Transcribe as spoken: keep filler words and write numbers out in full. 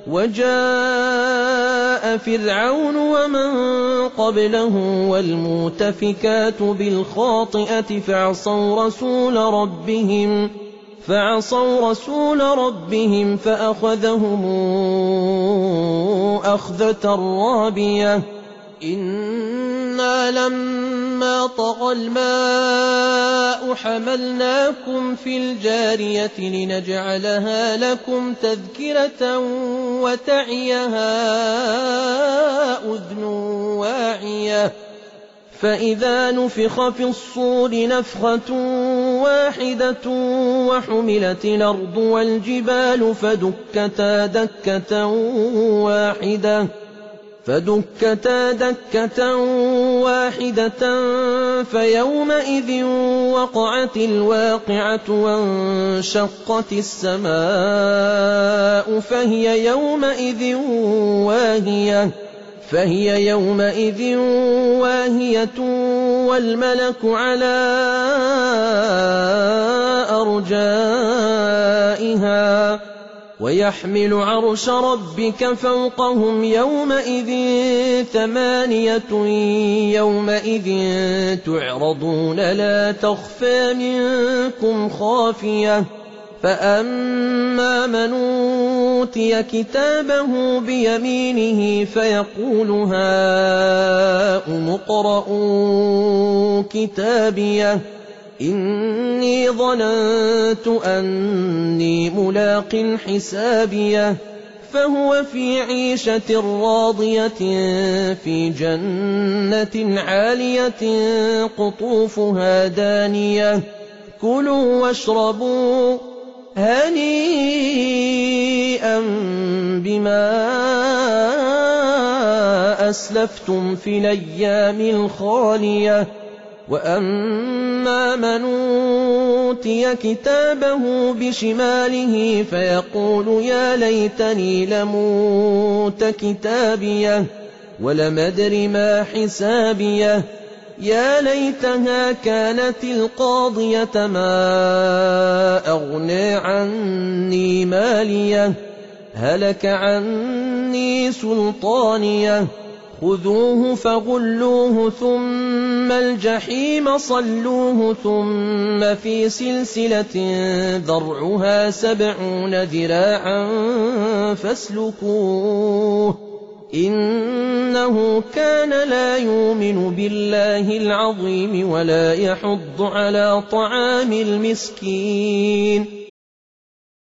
وجاء فرعون ومن قبله والمؤتفكات بالخاطئة فعصوا رسول ربهم فعصوا رسول ربهم فأخذهم أخذة رابية إنا لما طغى الماء حملناكم في الجارية لنجعلها لكم تذكرة وتعيها أذن واعية فإذا نفخ في الصور نفخة واحدة وحملت الأرض والجبال فدكتا دكة واحدة فدكتا دكة واحدة فيومئذ وقعت الواقعة وانشقت السماء فهي يومئذ واهية فهي يومئذ واهية والملك على أرجائها ويحمل عرش ربك فوقهم يومئذ ثمانية يومئذ تعرضون لا تخفى منكم خافية فأما من أوتي كتابه بيمينه فيقول هاؤم اقرءوا كتابيه إني ظننت أني ملاق حسابيه فهو في عيشة راضية في جنة عالية قطوفها دانية كلوا واشربوا هنيئا بما أسلفتم في الأيام الخالية وأما من أوتي كتابه بشماله فيقول يا ليتني لموت كتابيه ولم أدر ما حسابيه يا ليتها كانت القاضية ما أغنى عني ماليه هلك عني سلطانيه خذوه فغلوه ثم الجحيم صلوه ثم في سلسلة ذرعها سبعون ذراعا فاسلكوه إنه كان لا يؤمن بالله العظيم ولا يحض على طعام المسكين